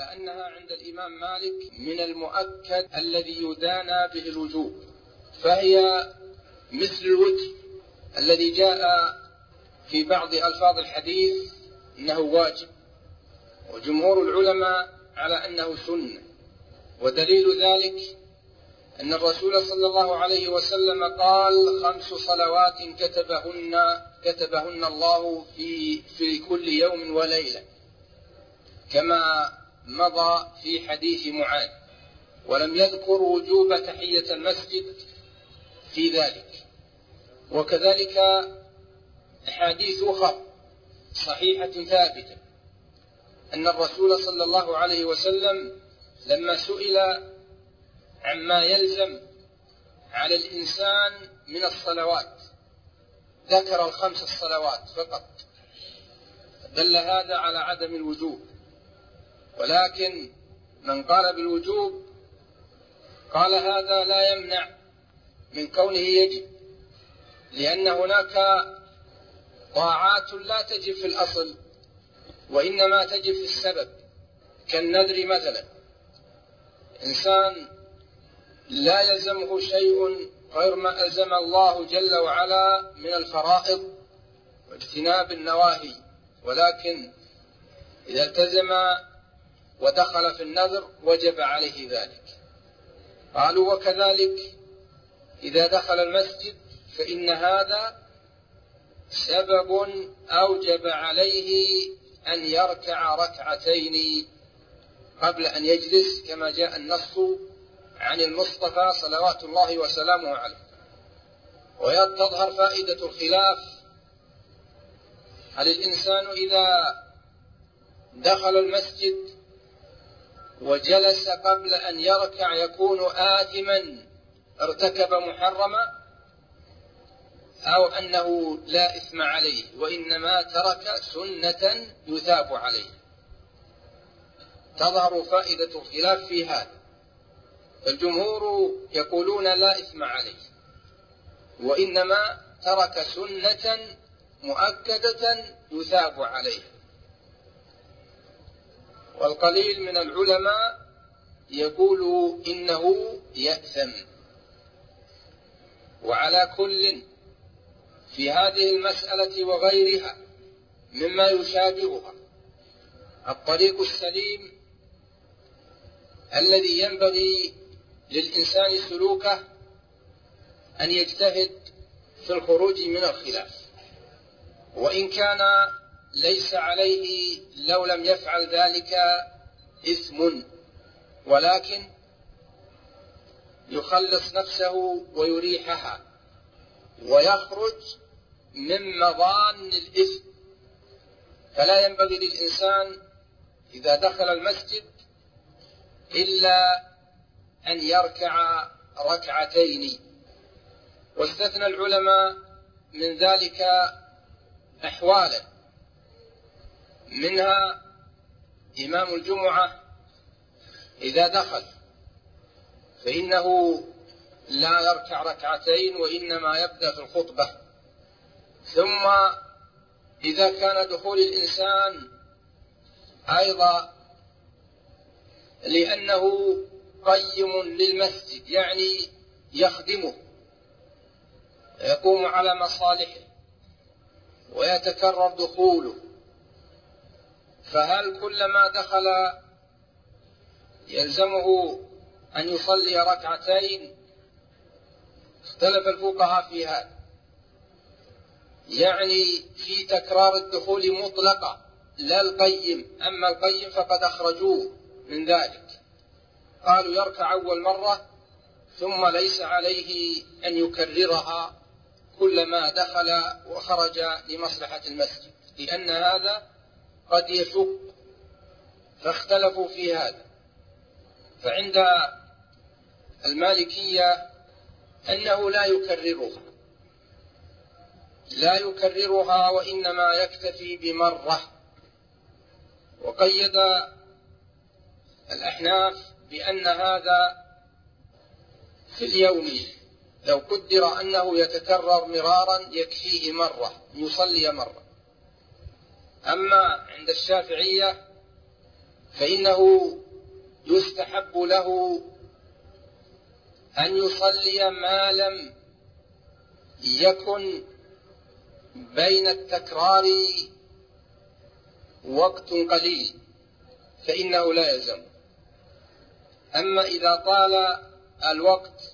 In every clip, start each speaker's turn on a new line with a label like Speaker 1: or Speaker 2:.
Speaker 1: أنها عند الإمام مالك من المؤكد الذي يدانى به الوجوب، فهي مثل الوتر الذي جاء في بعض ألفاظ الحديث أنه واجب، وجمهور العلماء على أنه سنة. ودليل ذلك أن الرسول صلى الله عليه وسلم قال: 5 صلوات كتبهن الله في كل يوم وليلة، كما مضى في حديث معاذ، ولم يذكر وجوب تحية المسجد في ذلك. وكذلك أحاديث أخرى صحيحة ثابتة أن الرسول صلى الله عليه وسلم لما سئل عما يلزم على الإنسان من الصلوات ذكر 5 الصلوات فقط، دل هذا على عدم الوجوب. ولكن من قال بالوجوب قال هذا لا يمنع من كونه يجب، لأن هناك طاعات لا تجب في الأصل وإنما تجب في السبب، كالنذر مثلا، إنسان لا يلزمه شيء غير ما ألزم الله جل وعلا من الفرائض واجتناب النواهي، ولكن إذا التزم ودخل في النذر وجب عليه ذلك. قالوا: وكذلك إذا دخل المسجد فإن هذا سبب أوجب عليه أن يركع ركعتين قبل أن يجلس، كما جاء النص عن المصطفى صلوات الله وسلامه عليه. وتظهر فائدة الخلاف: هل الإنسان إذا دخل المسجد وجلس قبل أن يركع يكون آثما ارتكب محرما، أو أنه لا إثم عليه وإنما ترك سنة يثاب عليه؟ تظهر فائدة الخلاف في هذا. الجمهور يقولون لا إثم عليه وإنما ترك سنة مؤكدة يثاب عليه. والقليل من العلماء يقول إنه يأثم. وعلى كل في هذه المسألة وغيرها مما يشابهها الطريق السليم الذي ينبغي للإنسان سلوكه أن يجتهد في الخروج من الخلاف، وإن كان ليس عليه لو لم يفعل ذلك إثم، ولكن يخلص نفسه ويريحها ويخرج من مظان الإثم. فلا ينبغي للإنسان إذا دخل المسجد إلا أن يركع ركعتين. واستثنى العلماء من ذلك أحوالا، منها إمام الجمعة إذا دخل فإنه لا يركع ركعتين وإنما يبدأ في الخطبة. ثم إذا كان دخول الإنسان أيضا لأنه قيم للمسجد، يعني يخدمه يقوم على مصالحه ويتكرر دخوله، فهل كلما دخل يلزمه أن يصلي ركعتين؟ اختلف الفقهاء في هذا، يعني في تكرار الدخول مطلقة لا القيم. أما القيم فقد أخرجوه من ذلك، قالوا يركع أول مرة ثم ليس عليه أن يكررها كلما دخل وخرج لمصلحة المسجد، لأن هذا قد يشق، فاختلفوا في هذا. فعند المالكية أنه لا يكررها وإنما يكتفي بمرة. وقيد الأحناف بأن هذا في اليوم لو قدر أنه يتكرر مرارا يكفيه مرة، يصلي مرة. أما عند الشافعية فإنه يستحب له أن يصلي ما لم يكن بين التكرار وقت قليل، فإنه لا يلزم. أما إذا طال الوقت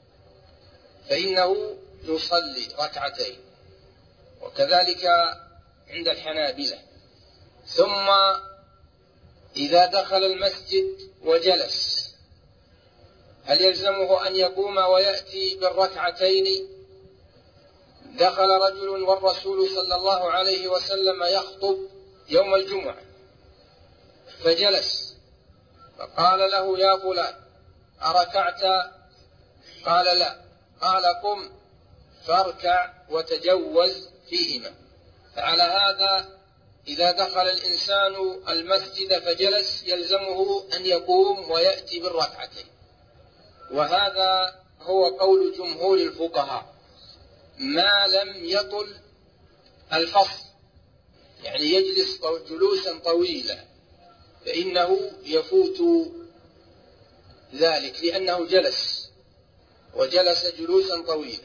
Speaker 1: فإنه يصلي ركعتين، وكذلك عند الحنابلة. ثم إذا دخل المسجد وجلس هل يلزمه أن يقوم ويأتي بالركعتين؟ دخل رجل والرسول صلى الله عليه وسلم يخطب يوم الجمعة فجلس، فقال له: يا فلان أركعت؟ قال: لا. قال: قم فاركع وتجوز فيهما. فعلى هذا إذا دخل الإنسان المسجد فجلس يلزمه أن يقوم ويأتي بالركعتين، وهذا هو قول جمهور الفقهاء ما لم يطل الفصل، يعني يجلس جلوسا طويلا، فإنه يفوت ذلك لأنه جلس وجلس جلوسا طويلا.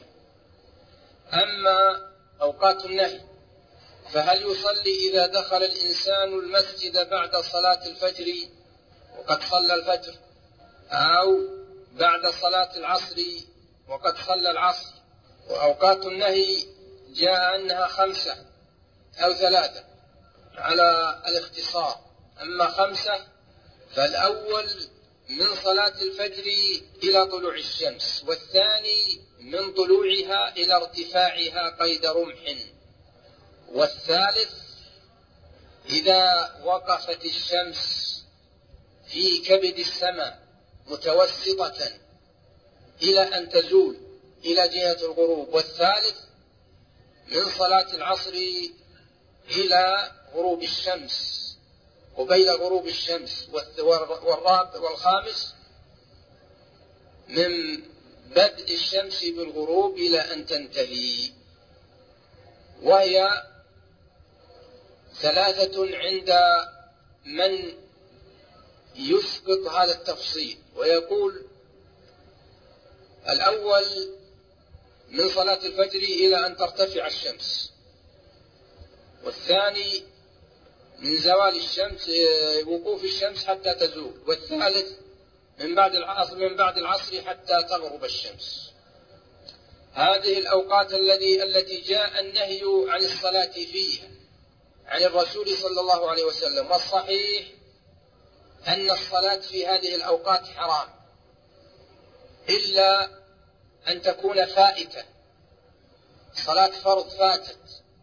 Speaker 1: أما أوقات النهي فهل يصلي إذا دخل الإنسان المسجد بعد صلاة الفجر وقد صلى الفجر، أو بعد صلاة العصر وقد صلى العصر؟ وأوقات النهي جاء أنها 5 أو 3 على الاختصار. أما 5 فالأول من صلاة الفجر إلى طلوع الشمس، والثاني من طلوعها إلى ارتفاعها قيد رمح، والثالث إذا وقفت الشمس في كبد السماء متوسطة إلى أن تزول إلى جهة الغروب، والثالث من صلاة العصر إلى غروب الشمس قبيل غروب الشمس، والخامس من بدء الشمس بالغروب إلى أن تنتهي. وهي 3 عند من يسقط هذا التفصيل ويقول: الأول من صلاة الفجر إلى أن ترتفع الشمس، والثاني من زوال الشمس وقوف الشمس حتى تزول، والثالث من بعد العصر حتى تغرب الشمس. هذه الأوقات التي جاء النهي عن الصلاة فيها عن الرسول صلى الله عليه وسلم، والصحيح أن الصلاة في هذه الأوقات حرام إلا أن تكون فائتة، صلاة فرض فاتت،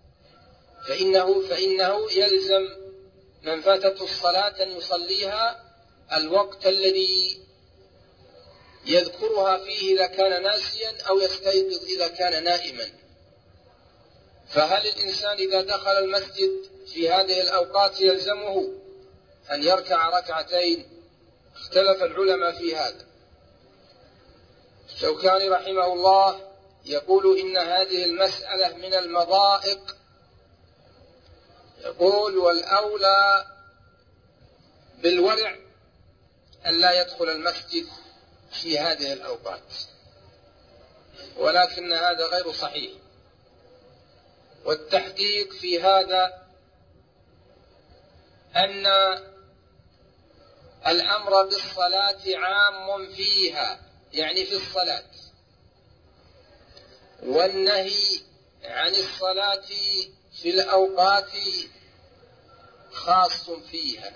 Speaker 1: فإنه يلزم من فاتته الصلاة أن يصليها الوقت الذي يذكرها فيه إذا كان ناسيا أو يستيقظ إذا كان نائما. فهل الإنسان إذا دخل المسجد في هذه الأوقات يلزمه أن يركع ركعتين؟ اختلف العلماء في هذا. الشوكاني رحمه الله يقول إن هذه المسألة من المضائق، يقول: والأولى بالورع أن لا يدخل المسجد في هذه الأوقات، ولكن هذا غير صحيح. والتحقيق في هذا أن الأمر بالصلاة عام فيها، يعني في الصلاة، والنهي عن الصلاة في الأوقات خاص فيها.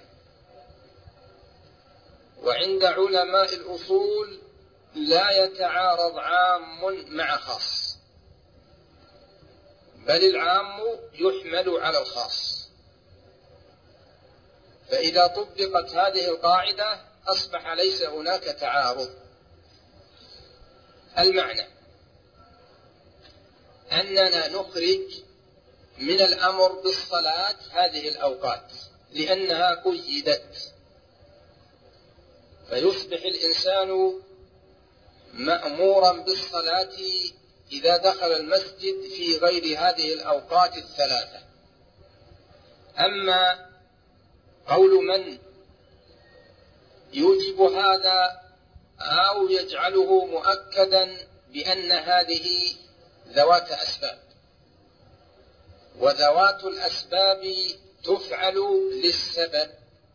Speaker 1: وعند علماء الأصول لا يتعارض عام مع خاص، بل العام يحمل على الخاص. فإذا طبقت هذه القاعدة أصبح ليس هناك تعارض. المعنى أننا نخرج من الأمر بالصلاة هذه الأوقات لأنها قيدت، فيصبح الإنسان مأمورا بالصلاة إذا دخل المسجد في غير هذه الأوقات الثلاثة. أما قول من يوجب هذا أو يجعله مؤكدا بأن هذه ذوات أسباب، وذوات الأسباب تفعل للسبب.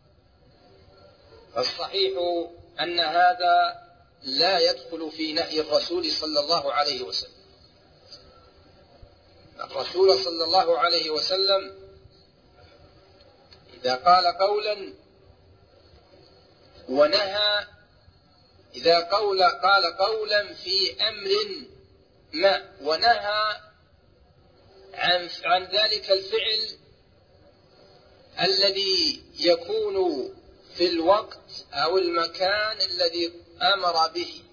Speaker 1: فالصحيح أن هذا لا يدخل في نهي الرسول صلى الله عليه وسلم. الرسول صلى الله عليه وسلم إذا قال قولا ونهى، إذا قال قولا في أمر ما ونهى عن ذلك الفعل الذي يكون في الوقت أو المكان الذي أمر به،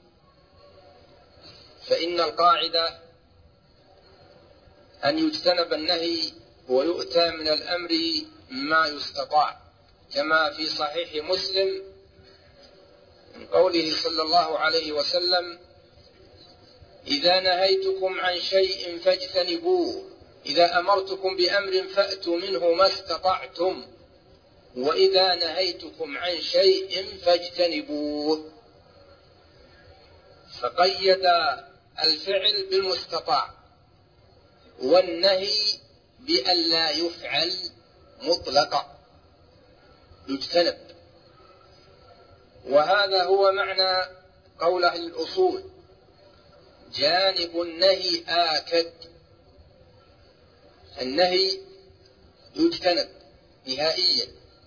Speaker 1: فإن القاعدة أن يجتنب النهي ويؤتى من الأمر ما يستطاع، كما في صحيح مسلم من قوله صلى الله عليه وسلم: إذا نهيتكم عن شيء فاجتنبوه، إذا أمرتكم بأمر فأتوا منه ما استطعتم، وإذا نهيتكم عن شيء فاجتنبوه. فقيد الفعل بالمستطاع والنهي بأن لا يفعل مطلقا، يجتنب. وهذا هو معنى قول أهل الأصول: جانب النهي آكد. النهي يجتنب نهائيا،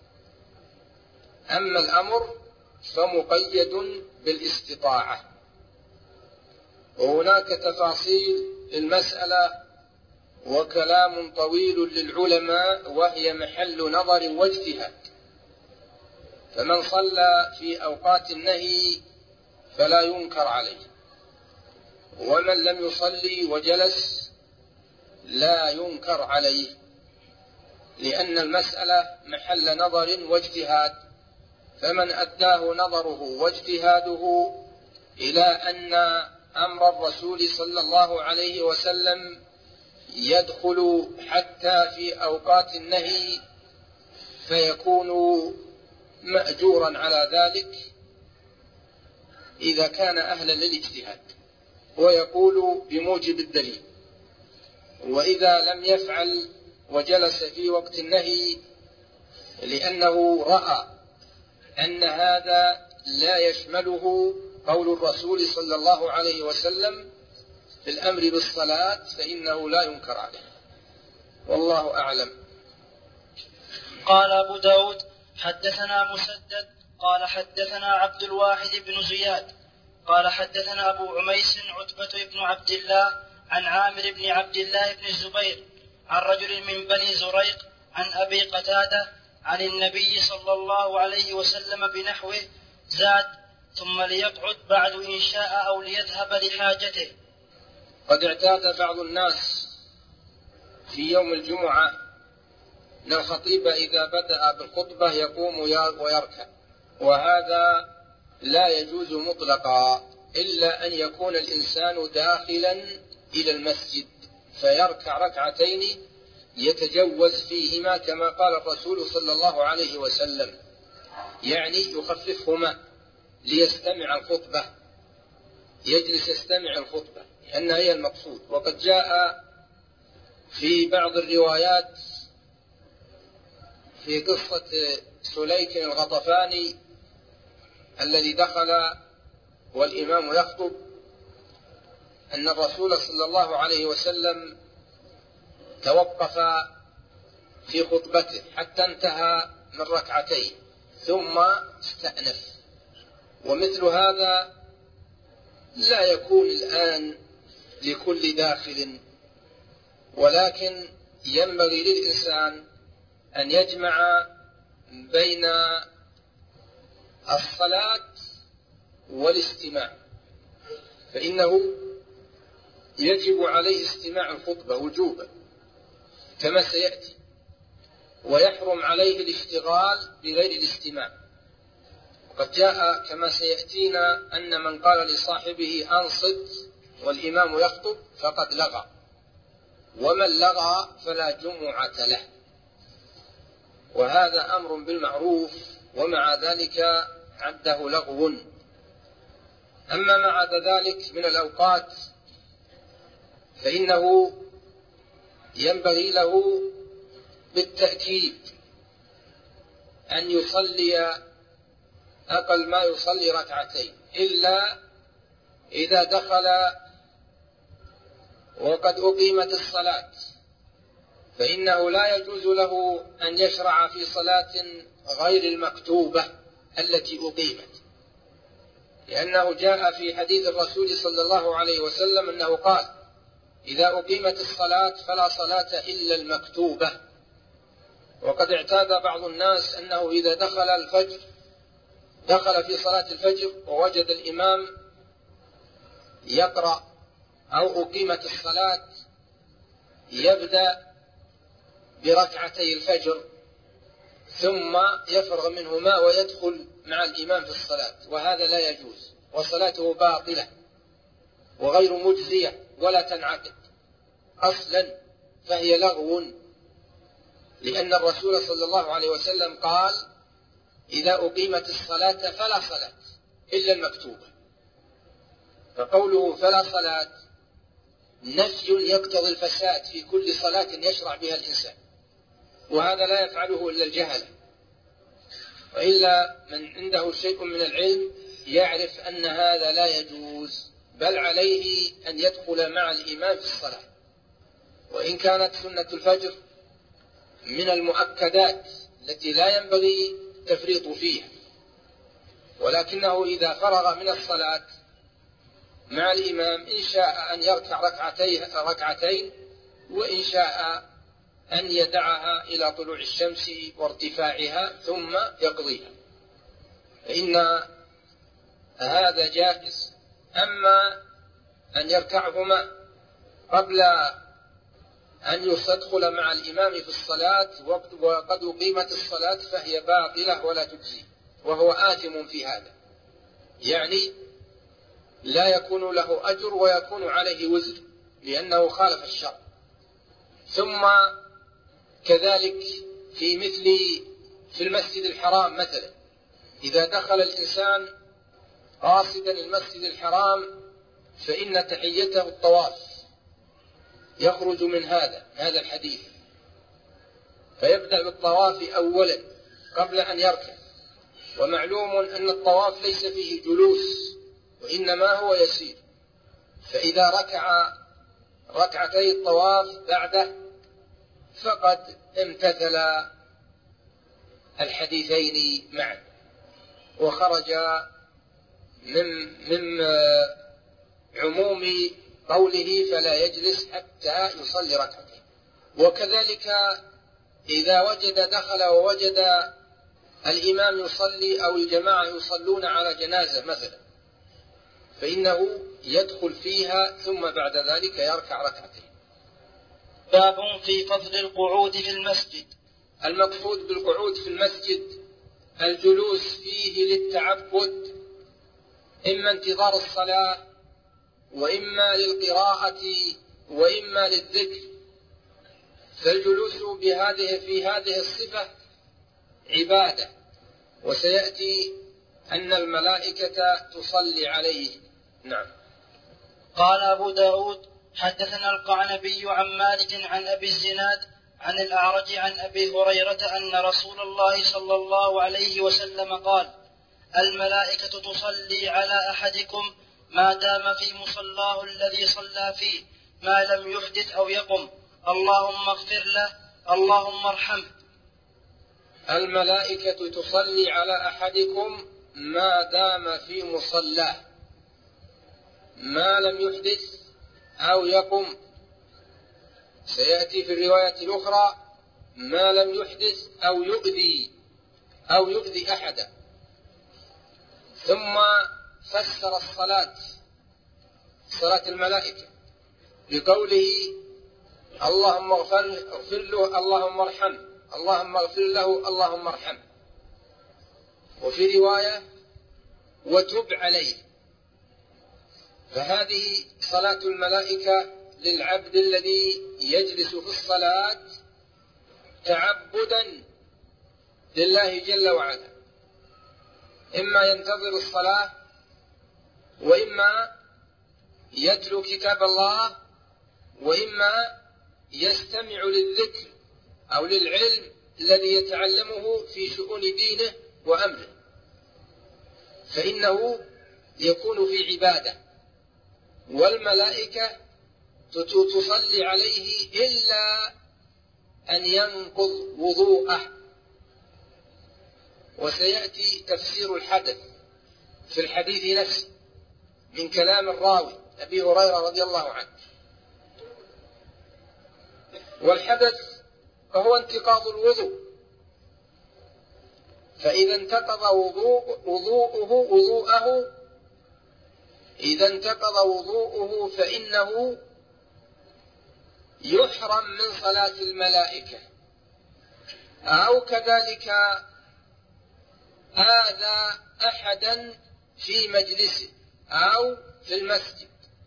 Speaker 1: أما الأمر فمقيد بالاستطاعة. وهناك تفاصيل المسألة وكلام طويل للعلماء، وهي محل نظر واجتهاد. فمن صلى في أوقات النهي فلا ينكر عليه، ومن لم يصلي وجلس لا ينكر عليه، لأن المسألة محل نظر واجتهاد. فمن أداه نظره واجتهاده إلى أن أمر الرسول صلى الله عليه وسلم يدخل حتى في أوقات النهي فيكون مأجورا على ذلك إذا كان أهلا للاجتهاد ويقول بموجب الدليل. وإذا لم يفعل وجلس في وقت النهي لأنه رأى أن هذا لا يشمله قول الرسول صلى الله عليه وسلم في الأمر بالصلاة، فإنه لا ينكر عليه، والله أعلم.
Speaker 2: قال أبو داود: حدثنا مسدد قال حدثنا عبد الواحد بن زياد قال حدثنا أبو عميس عتبة بن عبد الله عن عامر بن عبد الله بن الزبير عن رجل من بني زريق عن أبي قتادة عن النبي صلى الله عليه وسلم بنحوه زاد: ثم ليقعد بعد إن شاء أو ليذهب لحاجته.
Speaker 1: قد اعتاد بعض الناس في يوم الجمعة أن الخطيب إذا بدأ بالخطبة يقوم ويركع، وهذا لا يجوز مطلقا إلا أن يكون الإنسان داخلا إلى المسجد فيركع ركعتين يتجوز فيهما كما قال الرسول صلى الله عليه وسلم، يعني يخففهما ليستمع الخطبة، يجلس يستمع الخطبة، لأنها هي المقصود. وقد جاء في بعض الروايات في قصة سليك الغطفاني الذي دخل والإمام يخطب أن الرسول صلى الله عليه وسلم توقف في خطبته حتى انتهى من ركعتين ثم استأنف. ومثل هذا لا يكون الآن لكل داخل، ولكن ينبغي للإنسان أن يجمع بين الصلاة والاستماع، فإنه يجب عليه استماع الخطبة وجوبا كما سيأتي، ويحرم عليه الاشتغال بغير الاستماع. وقد جاء كما سيأتينا أن من قال لصاحبه أنصت والإمام يخطب فقد لغى، ومن لغى فلا جمعة له. وهذا أمر بالمعروف، ومع ذلك عده لغو. أما ما عدا ذلك من الأوقات فإنه ينبغي له بالتأكيد أن يصلي أقل ما يصلي ركعتين، إلا إذا دخل وقد أقيمت الصلاة، فإنه لا يجوز له أن يشرع في صلاة غير المكتوبة التي أقيمت، لأنه جاء في حديث الرسول صلى الله عليه وسلم أنه قال: إذا أقيمت الصلاة فلا صلاة إلا المكتوبة. وقد اعتاد بعض الناس أنه إذا دخل في صلاة الفجر ووجد الإمام يقرأ أو أقيمت الصلاة يبدأ بركعتي الفجر ثم يفرغ منهما ويدخل مع الإمام في الصلاة، وهذا لا يجوز، وصلاته باطلة وغير مجزية ولا تنعقد أصلا، فهي لغو، لأن الرسول صلى الله عليه وسلم قال: إذا أقيمت الصلاة فلا صلاة إلا المكتوبة. فقوله فلا صلاة نفي يقتضي الفساد في كل صلاة يشرع بها الإنسان، وهذا لا يفعله إلا الجهلة، وإلا من عنده شيء من العلم يعرف أن هذا لا يجوز، بل عليه أن يدخل مع الإمام في الصلاة. وإن كانت سنة الفجر من المؤكدات التي لا ينبغي التفريط فيها، ولكنه إذا فرغ من الصلاة مع الإمام إن شاء أن يركع ركعتين، وإن شاء أن يدعها إلى طلوع الشمس وارتفاعها ثم يقضيها، فإن هذا جائز. أما أن يركعهما قبل أن يدخل مع الإمام في الصلاة وقد أقيمت الصلاة فهي باطلة ولا تجزي، وهو آثم في هذا، يعني لا يكون له أجر ويكون عليه وزر لأنه خالف الشرع. ثم كذلك في المسجد الحرام مثلا، إذا دخل الإنسان قاصدا المسجد الحرام فإن تحيته الطواف، يخرج من هذا الحديث، فيبدأ بالطواف أولا قبل أن يركع. ومعلوم أن الطواف ليس فيه جلوس وإنما هو يسير، فإذا ركع ركعتي الطواف بعده فقد امتثل الحديثين معا، وخرج من عموم قوله فلا يجلس حتى يصلي ركعتين. وكذلك إذا دخل ووجد الإمام يصلي أو الجماعة يصلون على جنازة مثلا، فإنه يدخل فيها ثم بعد ذلك يركع ركعتين.
Speaker 2: باب في فضل القعود في المسجد.
Speaker 1: المقصود بالقعود في المسجد الجلوس فيه للتعبد، إما انتظار الصلاة وإما للقراءة وإما للذكر، فالجلوس في هذه الصفة عبادة، وسيأتي أن الملائكة تصلي عليه. نعم.
Speaker 2: قال أبو داود: حدثنا القعنبي عن مالك عن أبي الزناد عن الأعرج عن أبي هريرة أن رسول الله صلى الله عليه وسلم قال: الملائكة تصلي على أحدكم ما دام في مصلاه الذي صلى فيه ما لم يحدث أو يقم، اللهم اغفر له اللهم ارحمه.
Speaker 1: الملائكة تصلي على أحدكم ما دام في مصلاه ما لم يحدث أو يقم. سيأتي في الرواية الأخرى ما لم يحدث أو يؤذي أحدا. ثم فسر صلاة الملائكة بقوله اللهم اغفر له اللهم ارحمه، اللهم اغفر له اللهم ارحمه، وفي رواية وتب عليه. فهذه صلاة الملائكة للعبد الذي يجلس في الصلاة تعبدا لله جل وعلا، إما ينتظر الصلاة، وإما يتلو كتاب الله، وإما يستمع للذكر أو للعلم الذي يتعلمه في شؤون دينه وأمره، فإنه يكون في عبادة. والملائكة تصلي عليه إلا أن ينقض وضوءه. وسيأتي تفسير الحدث في الحديث نفسه من كلام الراوي أبي هريرة رضي الله عنه. والحدث فهو انتقاض الوضوء، فإذا انتقض وضوءه فإنه يحرم من صلاة الملائكة، أو كذلك آذى أحدا في مجلسه أو في المسجد،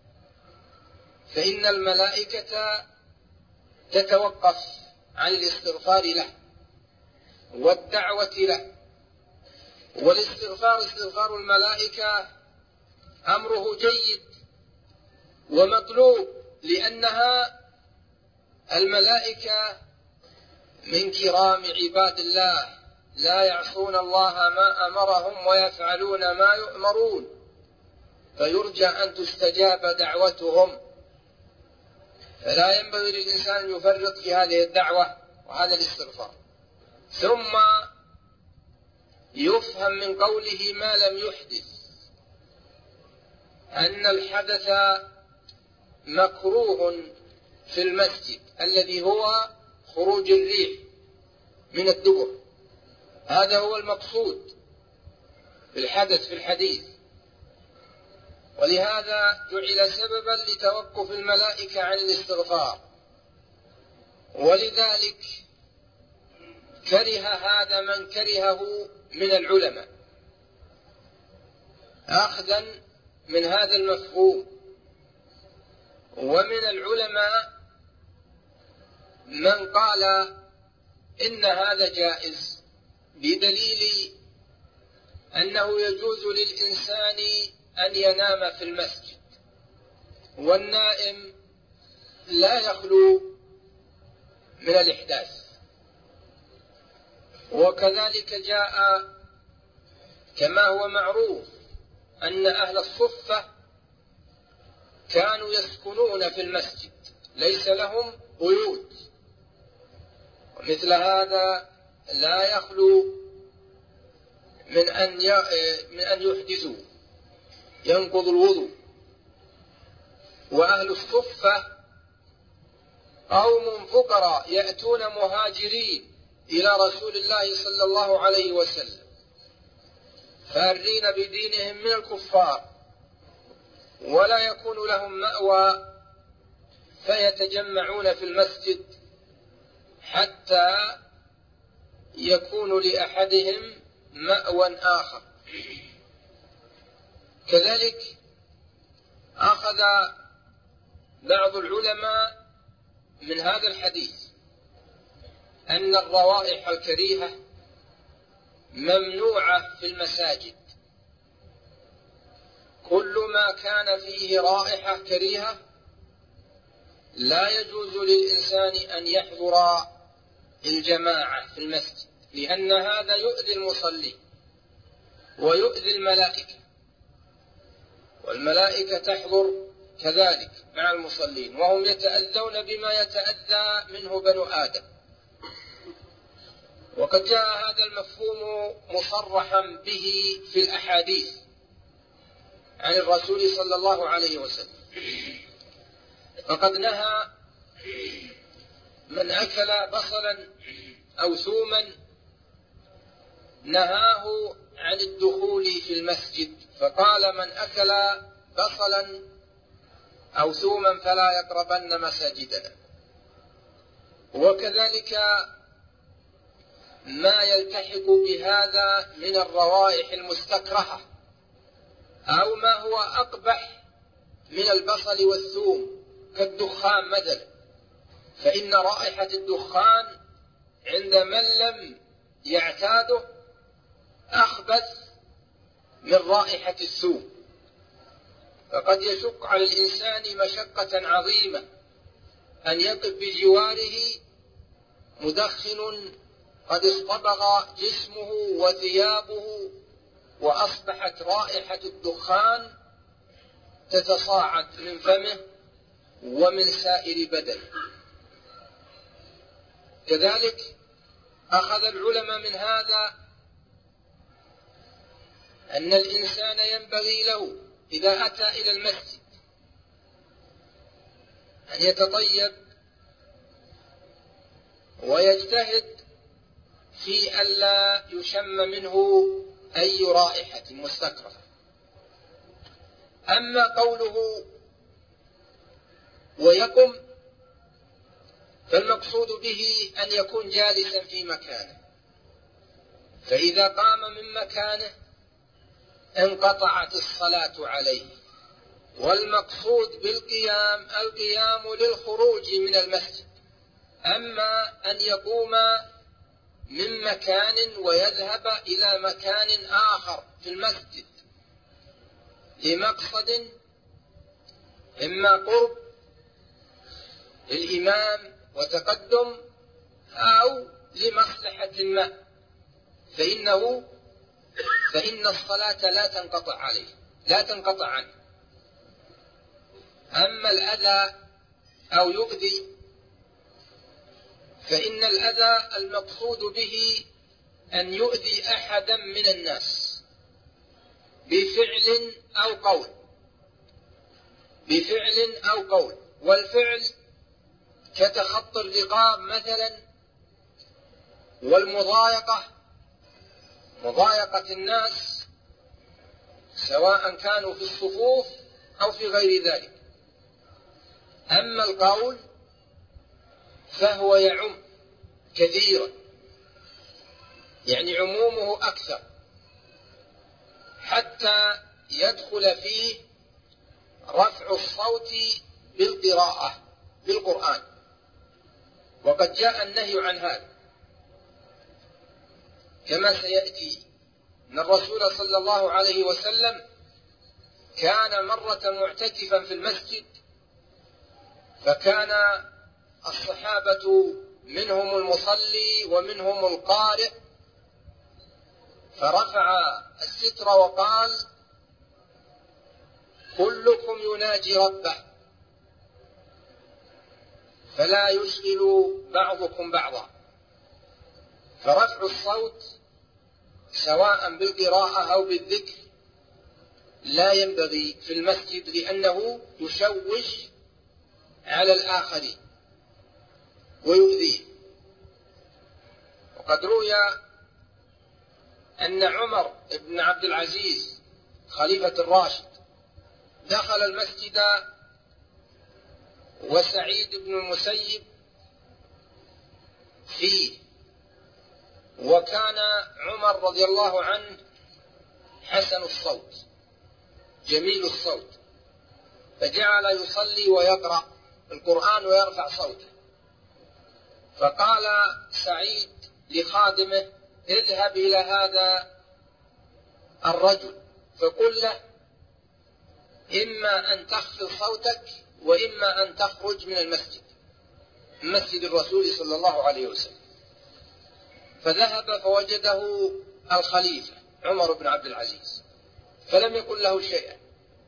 Speaker 1: فإن الملائكة تتوقف عن الاستغفار له والدعوة له. والاستغفار استغفار الملائكة أمره جيد ومطلوب، لأنها الملائكة من كرام عباد الله لا يعصون الله ما أمرهم ويفعلون ما يؤمرون، فيرجى أن تستجاب دعوتهم. فلا ينبغي للإنسان أن يفرط في هذه الدعوة وهذا الاستغفار. ثم يفهم من قوله ما لم يحدث أن الحدث مكروه في المسجد الذي هو خروج الريح من الدبر، هذا هو المقصود بالحدث في الحديث. ولهذا جعل سببا لتوقف الملائكة عن الاستغفار، ولذلك كره هذا من كرهه من العلماء أخذا من هذا المفهوم. ومن العلماء من قال إن هذا جائز بدليل أنه يجوز للإنسان أن ينام في المسجد، والنائم لا يخلو من الإحداث. وكذلك جاء كما هو معروف أن أهل الصفة كانوا يسكنون في المسجد ليس لهم بيوت، ومثل هذا لا يخلو من أن يحدثوا ينقض الوضوء. وأهل الصفة قوم فقراء يأتون مهاجرين إلى رسول الله صلى الله عليه وسلم فارين بدينهم من الكفار، ولا يكون لهم مأوى، فيتجمعون في المسجد حتى يكون لأحدهم مأوى آخر. كذلك أخذ بعض العلماء من هذا الحديث أن الروائح الكريهة ممنوعة في المساجد، كل ما كان فيه رائحة كريهة لا يجوز للإنسان أن يحضر الجماعة في المسجد، لأن هذا يؤذي المصلين ويؤذي الملائكة، والملائكة تحضر كذلك مع المصلين وهم يتأذون بما يتأذى منه بنو آدم. وقد جاء هذا المفهوم مصرحا به في الأحاديث عن الرسول صلى الله عليه وسلم، فقد نهى من أكل بصلا أو ثوما نهاه عن الدخول في المسجد، فقال من أكل بصلا أو ثوما فلا يقربن مساجدنا. وكذلك ما يلتحق بهذا من الروائح المستكرهة أو ما هو أقبح من البصل والثوم كالدخان مثلا، فإن رائحة الدخان عند من لم يعتاده أخبث من رائحة الثوم، فقد يشق على الإنسان مشقة عظيمة أن يقف بجواره مدخن قد اصطبغ جسمه وثيابه، وأصبحت رائحة الدخان تتصاعد من فمه ومن سائر بدنه. كذلك أخذ العلماء من هذا أن الإنسان ينبغي له إذا أتى إلى المسجد أن يتطيب ويجتهد في ألا يشم منه أي رائحة مستكرهة. أما قوله ويقم فالمقصود به أن يكون جالسا في مكانه، فإذا قام من مكانه انقطعت الصلاة عليه. والمقصود بالقيام القيام للخروج من المسجد. أما أن يقوم من مكان ويذهب إلى مكان آخر في المسجد لمقصد إما قرب الإمام وتقدم أو لمصلحة ما، فإن الصلاة لا تنقطع عليه، لا تنقطع عنه. أما الأذى أو يؤذي فإن الأذى المقصود به أن يؤذي أحدا من الناس بفعل أو قول، والفعل كتخطي الرقاب مثلا، والمضايقة مضايقة الناس سواء كانوا في الصفوف أو في غير ذلك. أما القول فهو يعم كثيرا، يعني عمومه أكثر، حتى يدخل فيه رفع الصوت بالقراءة بالقرآن، وقد جاء النهي عن هذا كما سيأتي أن الرسول صلى الله عليه وسلم كان مرة معتكفا في المسجد، فكان الصحابة منهم المصلي ومنهم القارئ، فرفع الستر وقال كلكم يناجي ربه فلا يشغل بعضكم بعضا. فرفع الصوت سواء بالقراءة أو بالذكر لا ينبغي في المسجد، لأنه يشوش على الآخرين ويؤذيه. وقد روي أن عمر بن عبد العزيز خليفة الراشد دخل المسجد وسعيد بن المسيب فيه، وكان عمر رضي الله عنه حسن الصوت جميل الصوت، فجعل يصلي ويقرأ القرآن ويرفع صوته. فقال سعيد لخادمه اذهب إلى هذا الرجل فقل له إما أن تخفض صوتك وإما أن تخرج من المسجد، مسجد الرسول صلى الله عليه وسلم. فذهب فوجده الخليفة عمر بن عبد العزيز فلم يقل له شيئا.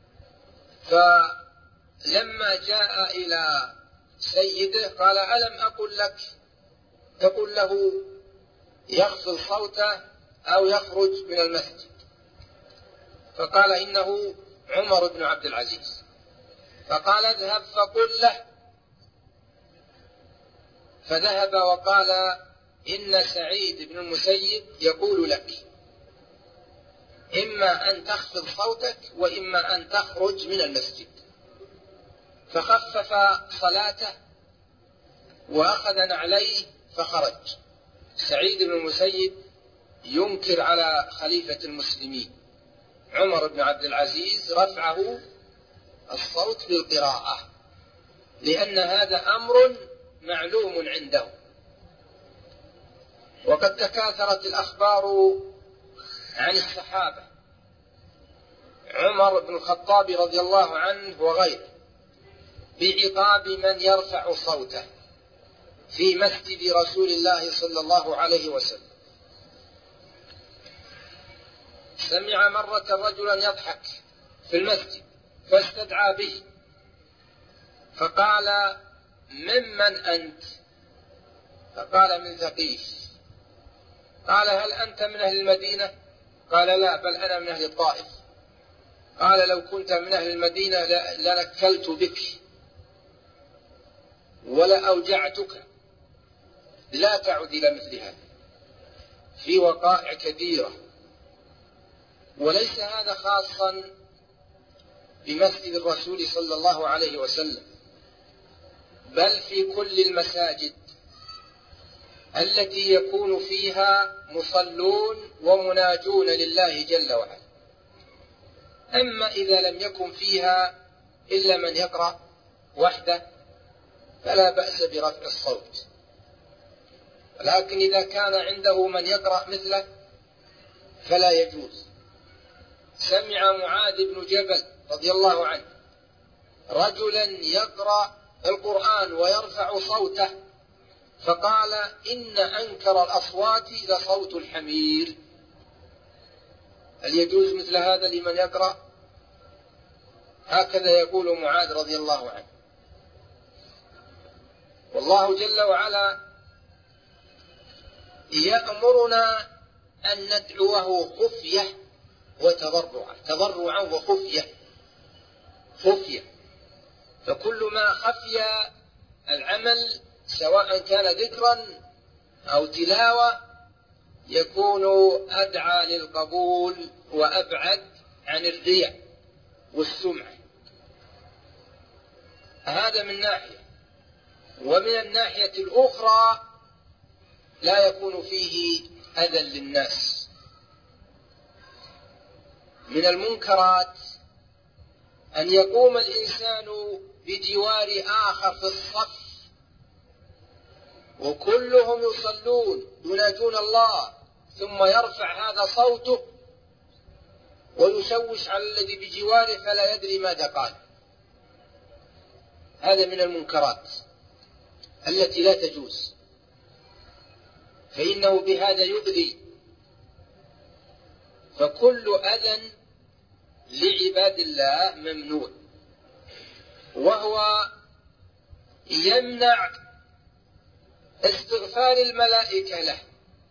Speaker 1: فلما جاء إلى سيده قال ألم أقل لك تقول له يخفض صوته أو يخرج من المسجد؟ فقال إنه عمر بن عبد العزيز. فقال اذهب فقل له. فذهب وقال إن سعيد بن المسيب يقول لك إما أن تخفض صوتك وإما أن تخرج من المسجد. فخفف صلاته وأخذ نعليه فخرج. سعيد بن المسيب ينكر على خليفة المسلمين عمر بن عبد العزيز رفعه الصوت بالقراءة، لأن هذا أمر معلوم عنده. وقد تكاثرت الأخبار عن الصحابة عمر بن الخطاب رضي الله عنه وغيره بعقاب من يرفع صوته في مسجد رسول الله صلى الله عليه وسلم. سمع مرة رجلا يضحك في المسجد فاستدعى به فقال: ممن أنت؟ فقال: من ثقيف. قال: هل أنت من أهل المدينة؟ قال: لا، بل أنا من أهل الطائف. قال: لو كنت من أهل المدينة لنكلت بك ولا أوجعتك، لا تعد إلى مثلها. في وقائع كثيرة، وليس هذا خاصا بمسجد الرسول صلى الله عليه وسلم، بل في كل المساجد التي يكون فيها مصلون ومناجون لله جل وعلا. أما إذا لم يكن فيها إلا من يقرأ وحده فلا بأس برفع الصوت، لكن إذا كان عنده من يقرأ مثله فلا يجوز. سمع معاذ بن جبل رضي الله عنه رجلا يقرأ القرآن ويرفع صوته فقال: إن أنكر الأصوات لصوت الحمير. هل يجوز مثل هذا لمن يقرأ؟ هكذا يقول معاذ رضي الله عنه. والله جل وعلا يأمرنا أن ندعوه خفية وتضرعا، تضرعا وخفية. فكل ما خفي العمل سواء كان ذكرا أو تلاوة يكون أدعى للقبول وأبعد عن الرياء والسمعة. هذا من ناحية. ومن الناحية الأخرى لا يكون فيه أذى للناس. من المنكرات أن يقوم الإنسان بجوار آخر في الصف وكلهم يصلون يناجون الله، ثم يرفع هذا صوته ويشوش على الذي بجواره فلا يدري ماذا قال. هذا من المنكرات التي لا تجوز، فإنه بهذا يؤذي. فكل أذى لعباد الله ممنوع، وهو يمنع استغفار الملائكة له،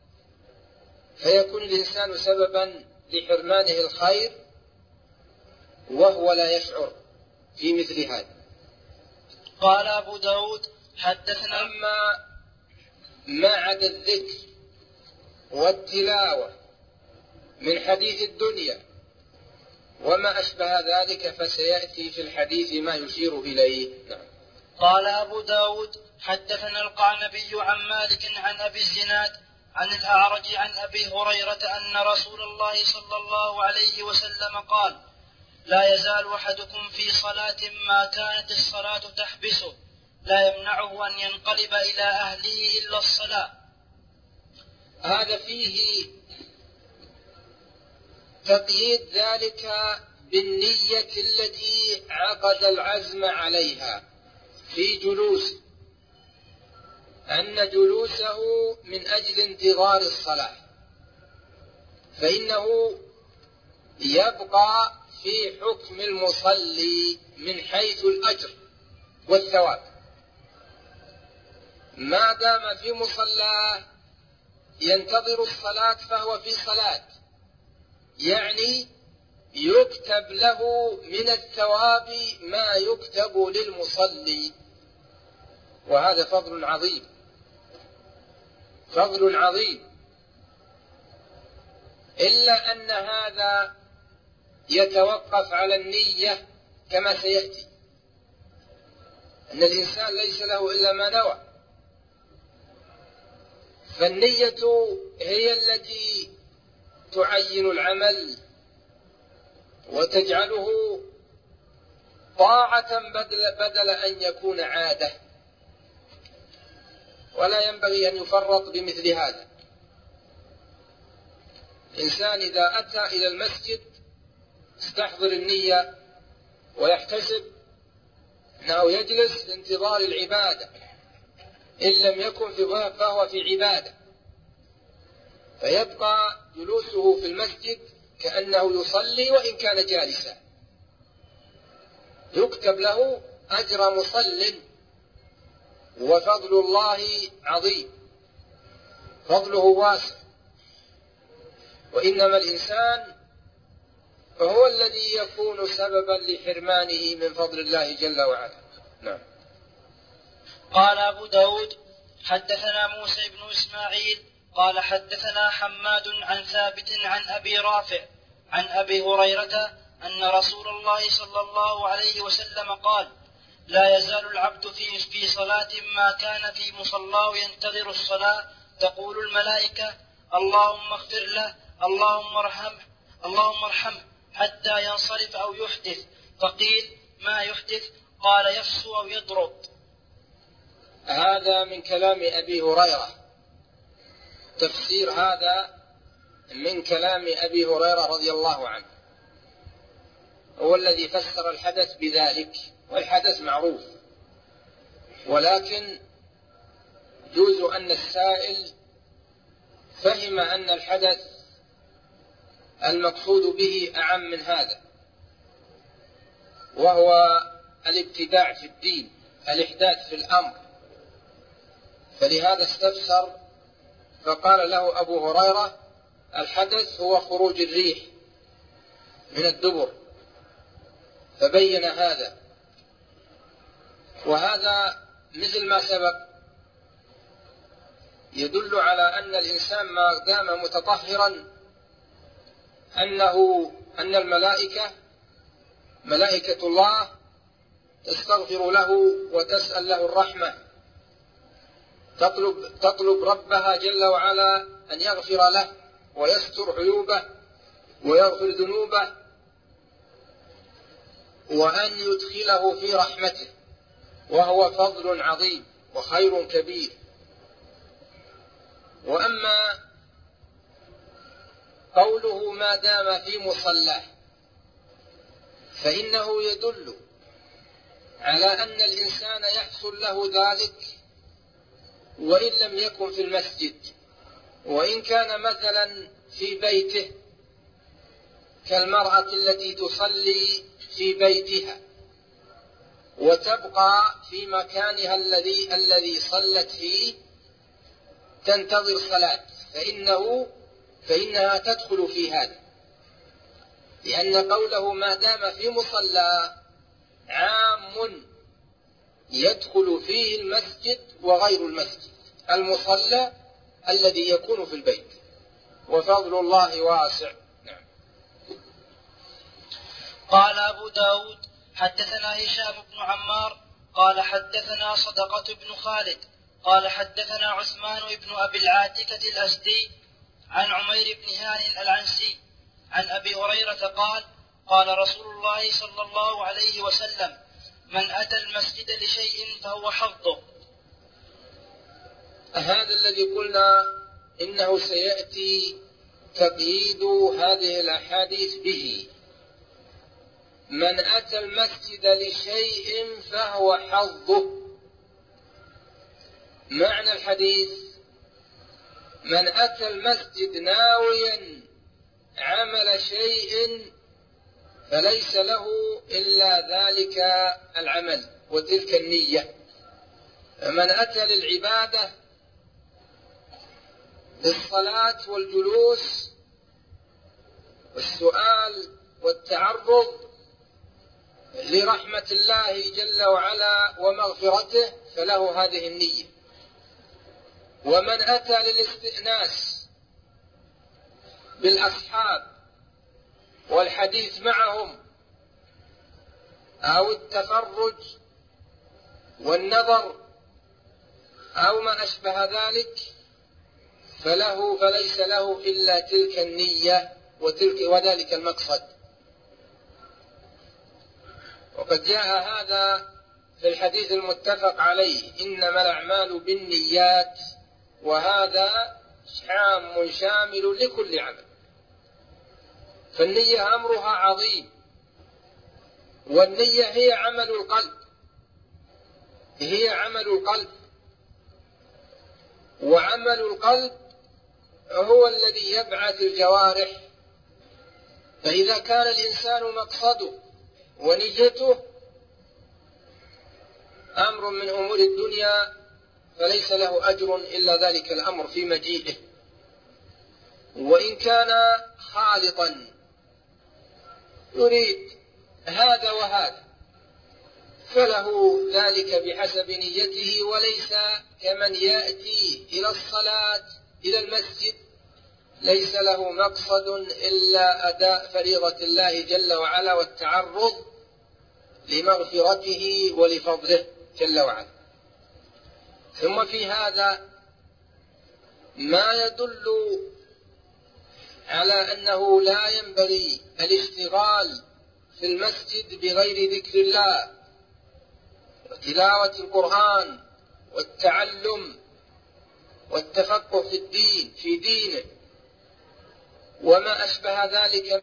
Speaker 1: فيكون الإنسان سببا لحرمانه الخير وهو لا يشعر في مثل هذا.
Speaker 2: قال أبو داود: حدثنا.
Speaker 1: أما ما عدا الذكر والتلاوة من حديث الدنيا وما أشبه ذلك فسيأتي في الحديث ما يشير إليه. نعم.
Speaker 2: قال أبو داود: حدثنا القعنبي عن مالك عن أبي الزناد عن الأعرج عن أبي هريرة أن رسول الله صلى الله عليه وسلم قال: لا يزال أحدكم في صلاة ما كانت الصلاة تحبسه لا يمنعه أن ينقلب إلى أهله إلا الصلاة.
Speaker 1: هذا فيه تقييد ذلك بالنية التي عقد العزم عليها في جلوس، أن جلوسه من أجل انتظار الصلاة، فإنه يبقى في حكم المصلي من حيث الأجر والثواب ما دام في مصلاه ينتظر الصلاة فهو في صلاة، يعني يكتب له من الثواب ما يكتب للمصلي، وهذا فضل عظيم، فضل عظيم. إلا أن هذا يتوقف على النية كما سيأتي، أن الإنسان ليس له إلا ما نوى، فالنية هي التي تعين العمل وتجعله طاعة بدل أن يكون عادة، ولا ينبغي أن يفرط بمثل هذا. الإنسان إذا أتى إلى المسجد يستحضر النية ويحتسب أنه يجلس لانتظار العبادة، إن لم يكن فهو في عبادة، فيبقى جلوسه في المسجد كأنه يصلي وإن كان جالسا، يكتب له أجر مصل، وفضل الله عظيم، فضله واسع. وإنما الإنسان هو الذي يكون سببا لحرمانه من فضل الله جل وعلا. نعم.
Speaker 2: قال أبو داود حدثنا موسى بن إسماعيل قال حدثنا حماد عن ثابت عن أبي رافع عن أبي هريرة أن رسول الله صلى الله عليه وسلم قال: لا يزال العبد في صلاة ما كان في مصلاه ينتظر الصلاة، تقول الملائكة: اللهم اغفر له، اللهم ارحمه حتى ينصرف أو يحدث. فقيل: ما يحدث؟ قال: يفسو أو يضرب.
Speaker 1: هذا من كلام أبي هريرة، تفسير هذا من كلام أبي هريرة رضي الله عنه، هو الذي فسر الحدث بذلك، والحدث معروف، ولكن يجوز أن السائل فهم أن الحدث المقصود به أعم من هذا، وهو الابتداع في الدين، الإحداث في الأمر، فلهذا استفسر فقال له أبو هريرة: الحدث هو خروج الريح من الدبر، فبين هذا. وهذا مثل ما سبق يدل على أن الإنسان ما دام متطهرا أن الملائكة ملائكة الله تستغفر له وتسأل له الرحمة، تطلب ربها جل وعلا أن يغفر له ويستر عيوبه ويغفر ذنوبه وأن يدخله في رحمته، وهو فضل عظيم وخير كبير. وأما قوله ما دام في مصلاه فإنه يدل على أن الإنسان يحصل له ذلك وإن لم يكن في المسجد، وإن كان مثلا في بيته كالمرأة التي تصلي في بيتها وتبقى في مكانها الذي صلت فيه تنتظر صلاة، فإنها تدخل في هذا، لأن قوله ما دام في مصلى عام يدخل فيه المسجد وغير المسجد، المصلى الذي يكون في البيت، وفضل الله واسع. نعم.
Speaker 2: قال أبو داود حدثنا هشام بن عمار قال حدثنا صدقة بن خالد قال حدثنا عثمان بن أبي العاتكة الأزدي عن عمير بن هانئ العنسي عن أبي هريرة قال: قال رسول الله صلى الله عليه وسلم: من أتى المسجد لشيء فهو حظه.
Speaker 1: هذا الذي قلنا إنه سيأتي تقييد هذه الأحاديث به، من أتى المسجد لشيء فهو حظه. معنى الحديث: من أتى المسجد ناويا عمل شيء فليس له إلا ذلك العمل وتلك النية. من أتى للعبادة بالصلاة والجلوس والسؤال والتعرض لرحمة الله جل وعلا ومغفرته فله هذه النية. ومن أتى للاستئناس بالأصحاب والحديث معهم أو التفرج والنظر أو ما أشبه ذلك فليس له إلا تلك النية وذلك المقصد. وقد جاء هذا في الحديث المتفق عليه: إنما الأعمال بالنيات، وهذا عام شامل لكل عمل. فالنية أمرها عظيم، والنية هي عمل القلب، هي عمل القلب، وعمل القلب هو الذي يبعث الجوارح. فإذا كان الإنسان مقصده ونيته أمر من أمور الدنيا فليس له أجر إلا ذلك الأمر في مجيئه، وإن كان خالطا يريد هذا وهذا فله ذلك بحسب نيته، وليس كمن يأتي إلى الصلاة إلى المسجد ليس له مقصد إلا أداء فريضة الله جل وعلا والتعرض لمغفرته ولفضله جل وعلا. ثم في هذا ما يدل على أنه لا ينبغي الاشتغال في المسجد بغير ذكر الله وتلاوة القرآن والتعلم والتفقه في الدين في دينه وما أشبه ذلك.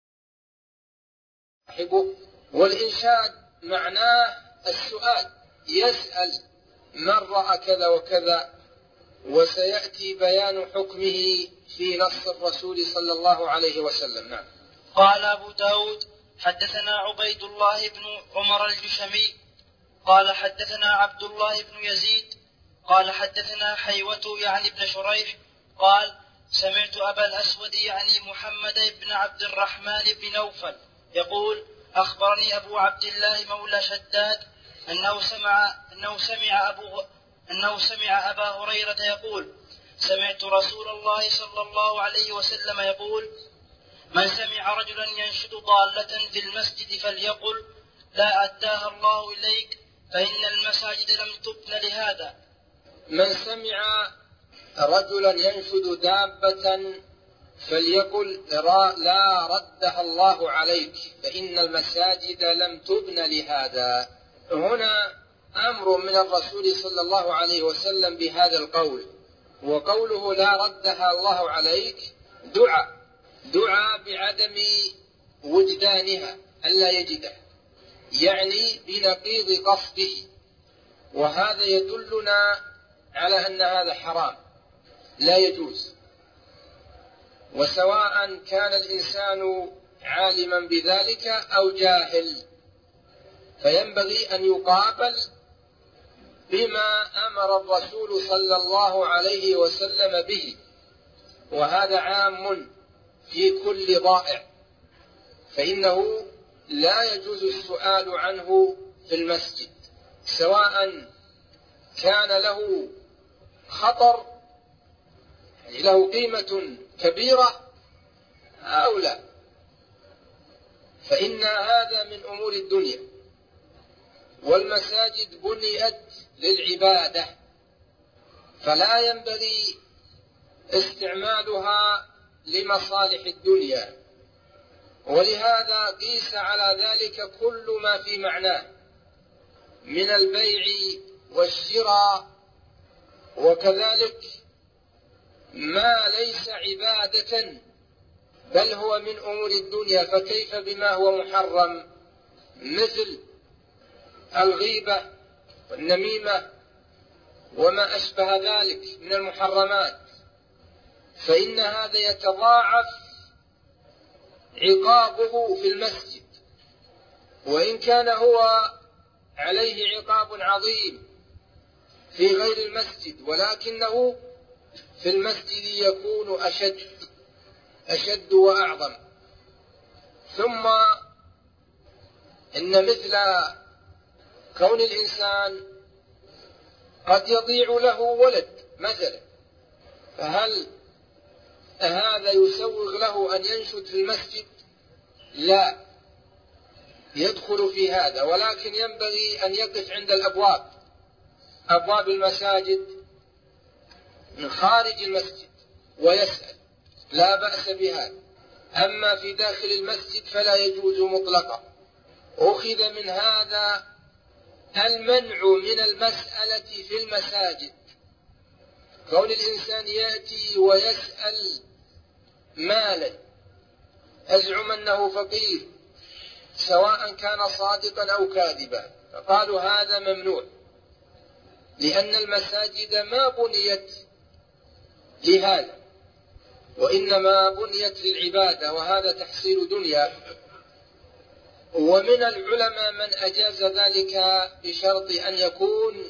Speaker 1: والإنشاد معناه السؤال، يسأل من رأى كذا وكذا، وسيأتي بيان حكمه في نص الرسول صلى الله عليه وسلم. نعم.
Speaker 2: قال أبو داود حدثنا عبيد الله بن عمر الجشمي قال حدثنا عبد الله بن يزيد قال حدثنا حيوة يعني بن شريح قال سمعت أبا الأسود يعني محمد بن عبد الرحمن بن نوفل يقول أخبرني أبو عبد الله مولى شداد أنه سمع أبا هريرة يقول سمعت رسول الله صلى الله عليه وسلم يقول من سمع رجلا ينشد ضالة في المسجد فليقل لا أداها الله إليك فإن المساجد لم تبن لهذا.
Speaker 1: من سمع رجلا ينشد دابة فليقل لا ردها الله عليك فإن المساجد لم تبن لهذا. هنا أمر من الرسول صلى الله عليه وسلم بهذا القول، وقوله لا ردها الله عليك دعاء بعدم وجدانها ألا يجدها، يعني بنقيض قصده، وهذا يدلنا على أن هذا حرام لا يجوز. وسواء كان الإنسان عالما بذلك أو جاهل فينبغي أن يقابل بما أمر الرسول صلى الله عليه وسلم به، وهذا عام في كل ضائع، فإنه لا يجوز السؤال عنه في المسجد سواء كان له خطر يعني له قيمة كبيرة أو لا، فإن هذا من أمور الدنيا، والمساجد بنيت للعبادة فلا ينبغي استعمالها لمصالح الدنيا، ولهذا قيس على ذلك كل ما في معناه من البيع والشراء، وكذلك ما ليس عبادة بل هو من أمور الدنيا، فكيف بما هو محرم مثل الغيبة والنميمة وما أشبه ذلك من المحرمات، فإن هذا يتضاعف عقابه في المسجد، وإن كان هو عليه عقاب عظيم في غير المسجد ولكنه في المسجد يكون أشد وأعظم. ثم إن مثل كون الإنسان قد يضيع له ولد مثلا، فهل هذا يسوغ له أن ينشد في المسجد؟ لا، يدخل في هذا، ولكن ينبغي أن يقف عند أبواب المساجد من خارج المسجد ويسأل، لا بأس بهذا. أما في داخل المسجد فلا يجوز مطلقا. أخذ من هذا المنع من المسألة في المساجد، كون الإنسان يأتي ويسأل مالا أزعم أنه فقير سواء كان صادقا أو كاذبا. فقالوا هذا ممنوع، لأن المساجد ما بنيت لهذا، وإنما بنيت للعبادة، وهذا تحصيل دنيا. ومن العلماء من أجاز ذلك بشرط أن يكون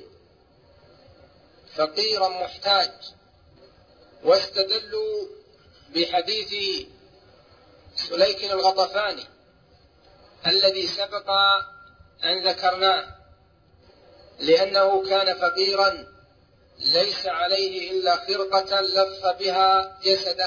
Speaker 1: فقيرا محتاج، واستدلوا بحديث سليك الغطفاني الذي سبق أن ذكرناه، لأنه كان فقيرا ليس عليه إلا خرقة لف بها جسده،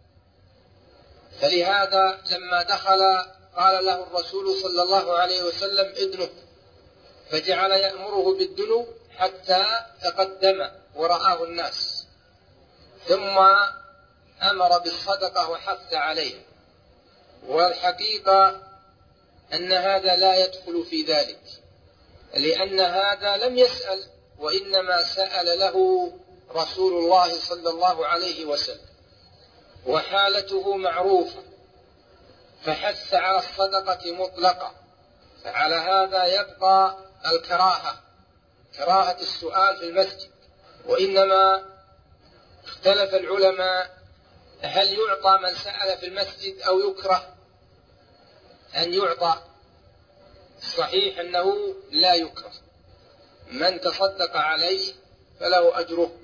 Speaker 1: فلهذا لما دخل قال له الرسول صلى الله عليه وسلم ادنه، فجعل يأمره بالدنو حتى تقدم ورآه الناس، ثم أمر بالصدقة وحث عليها. والحقيقة أن هذا لا يدخل في ذلك، لأن هذا لم يسأل، وإنما سأل له رسول الله صلى الله عليه وسلم، وحالته معروفة، فحث على الصدقة مطلقة. فعلى هذا يبقى كراهة السؤال في المسجد. وإنما اختلف العلماء هل يعطى من سأل في المسجد أو يكره أن يعطى. الصحيح أنه لا يكره، من تصدق عليه فله أجره،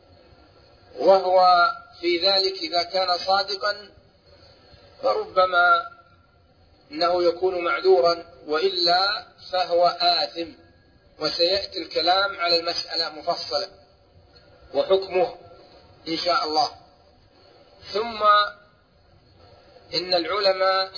Speaker 1: وهو في ذلك إذا كان صادقا فربما أنه يكون معذورا، وإلا فهو آثم. وسيأتي الكلام على المسألة مفصلا وحكمه إن شاء الله. ثم إن العلماء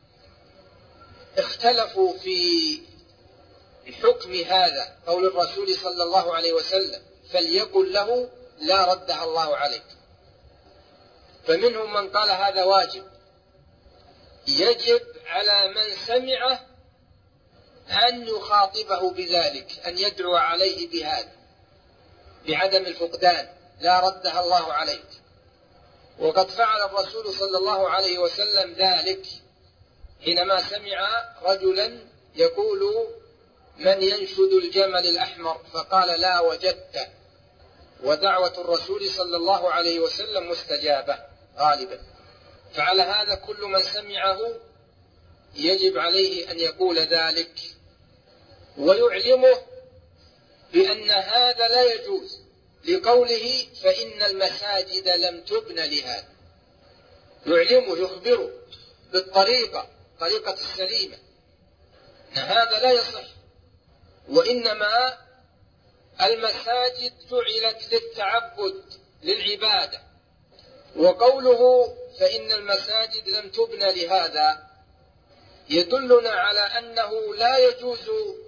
Speaker 1: اختلفوا في حكم هذا قول الرسول صلى الله عليه وسلم فليقل له لا ردها الله عليك. فمنهم من قال هذا واجب، يجب على من سمعه أن يخاطبه بذلك، أن يدعو عليه بهذا بعدم الفقدان، لا ردها الله عليك. وقد فعل الرسول صلى الله عليه وسلم ذلك حينما سمع رجلا يقول من ينشد الجمل الأحمر، فقال لا وجدت. ودعوة الرسول صلى الله عليه وسلم مستجابة غالبا. فعلى هذا كل من سمعه يجب عليه أن يقول ذلك ويعلمه بأن هذا لا يجوز، لقوله فإن المساجد لم تبن لهذا. يعلمه، يخبره بالطريقة السليمة أن هذا لا يصح، وإنما المساجد جعلت للتعبد للعبادة. وقوله فإن المساجد لم تبن لهذا يدلنا على أنه لا يجوز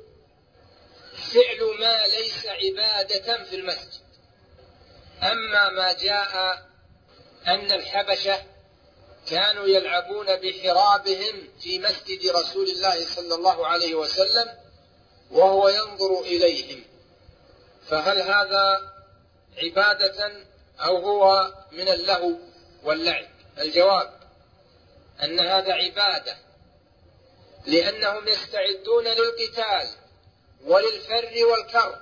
Speaker 1: فعل ما ليس عبادة في المسجد. أما ما جاء أن الحبشة كانوا يلعبون بحرابهم في مسجد رسول الله صلى الله عليه وسلم وهو ينظر إليهم، فهل هذا عبادة أو هو من اللهو واللعب؟ الجواب أن هذا عبادة، لأنهم يستعدون للقتال وللفر والكر،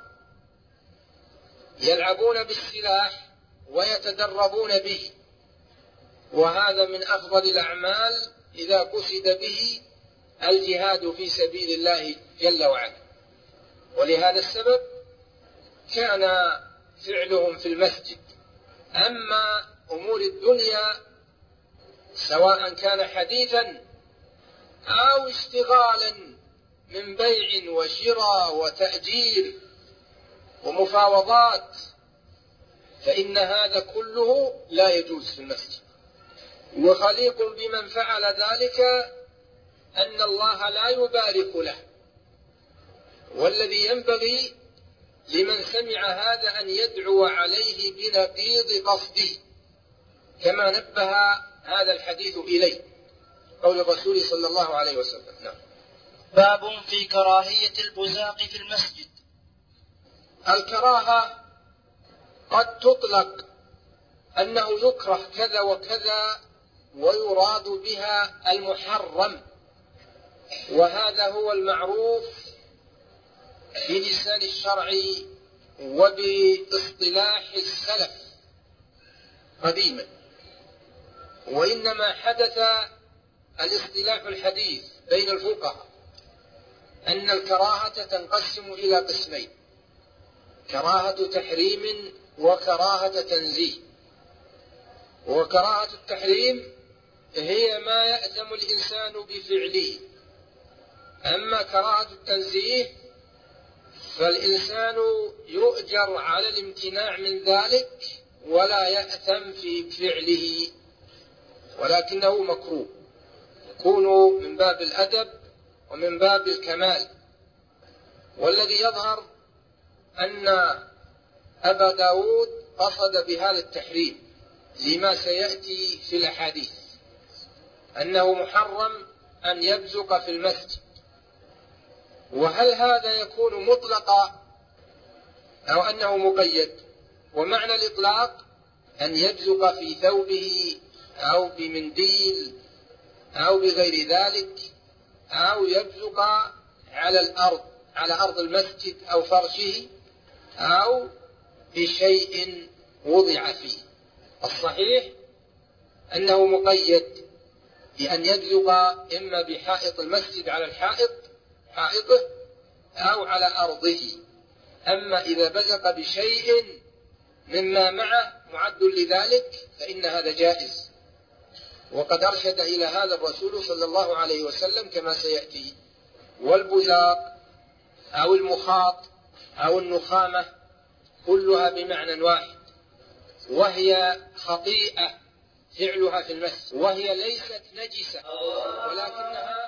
Speaker 1: يلعبون بالسلاح ويتدربون به، وهذا من أفضل الأعمال إذا قصد به الجهاد في سبيل الله جل وعلا. ولهذا السبب كان فعلهم في المسجد. أما أمور الدنيا سواء كان حديثا أو اشتغالا من بيع وشراء وتأجير ومفاوضات، فإن هذا كله لا يجوز في المسجد. وخليق بمن فعل ذلك أن الله لا يبارك له. والذي ينبغي لمن سمع هذا أن يدعو عليه بنقيض قصده، كما نبه هذا الحديث إليه قول الرسول صلى الله عليه وسلم. نعم.
Speaker 2: باب في كراهية البزاق في المسجد.
Speaker 1: الكراهة قد تطلق أنه يكره كذا وكذا ويراد بها المحرم، وهذا هو المعروف في لسان الشرع وباصطلاح السلف قديما. وإنما حدث الاصطلاح الحديث بين الفقهاء أن الكراهة تنقسم إلى قسمين: كراهة تحريم وكراهة تنزيه. وكراهة التحريم هي ما يأثم الإنسان بفعله، أما كراهة التنزيه فالإنسان يؤجر على الامتناع من ذلك ولا يأثم في فعله، ولكنه مكروه، يكون من باب الأدب ومن باب الكمال. والذي يظهر أن أبا داود قصد بهذا التحريم لما سيأتي في الأحاديث، أنه محرم أن يبزق في المسجد. وهل هذا يكون مطلقا أو أنه مقيد؟ ومعنى الإطلاق أن يبزق في ثوبه أو بمنديل أو بغير ذلك، أو يبزق على الأرض، على أرض المسجد أو فرشه، أو بشيء وضع فيه. الصحيح أنه مقيد بأن يبزق إما بحائط المسجد على حائطه أو على أرضه. أما إذا بزق بشيء مما معه معد لذلك فإن هذا جائز، وقد أرشد إلى هذا الرسول صلى الله عليه وسلم كما سيأتي. والبزاق أو المخاط أو النخامة كلها بمعنى واحد، وهي خطيئة فعلها في المس، وهي ليست نجسة ولكنها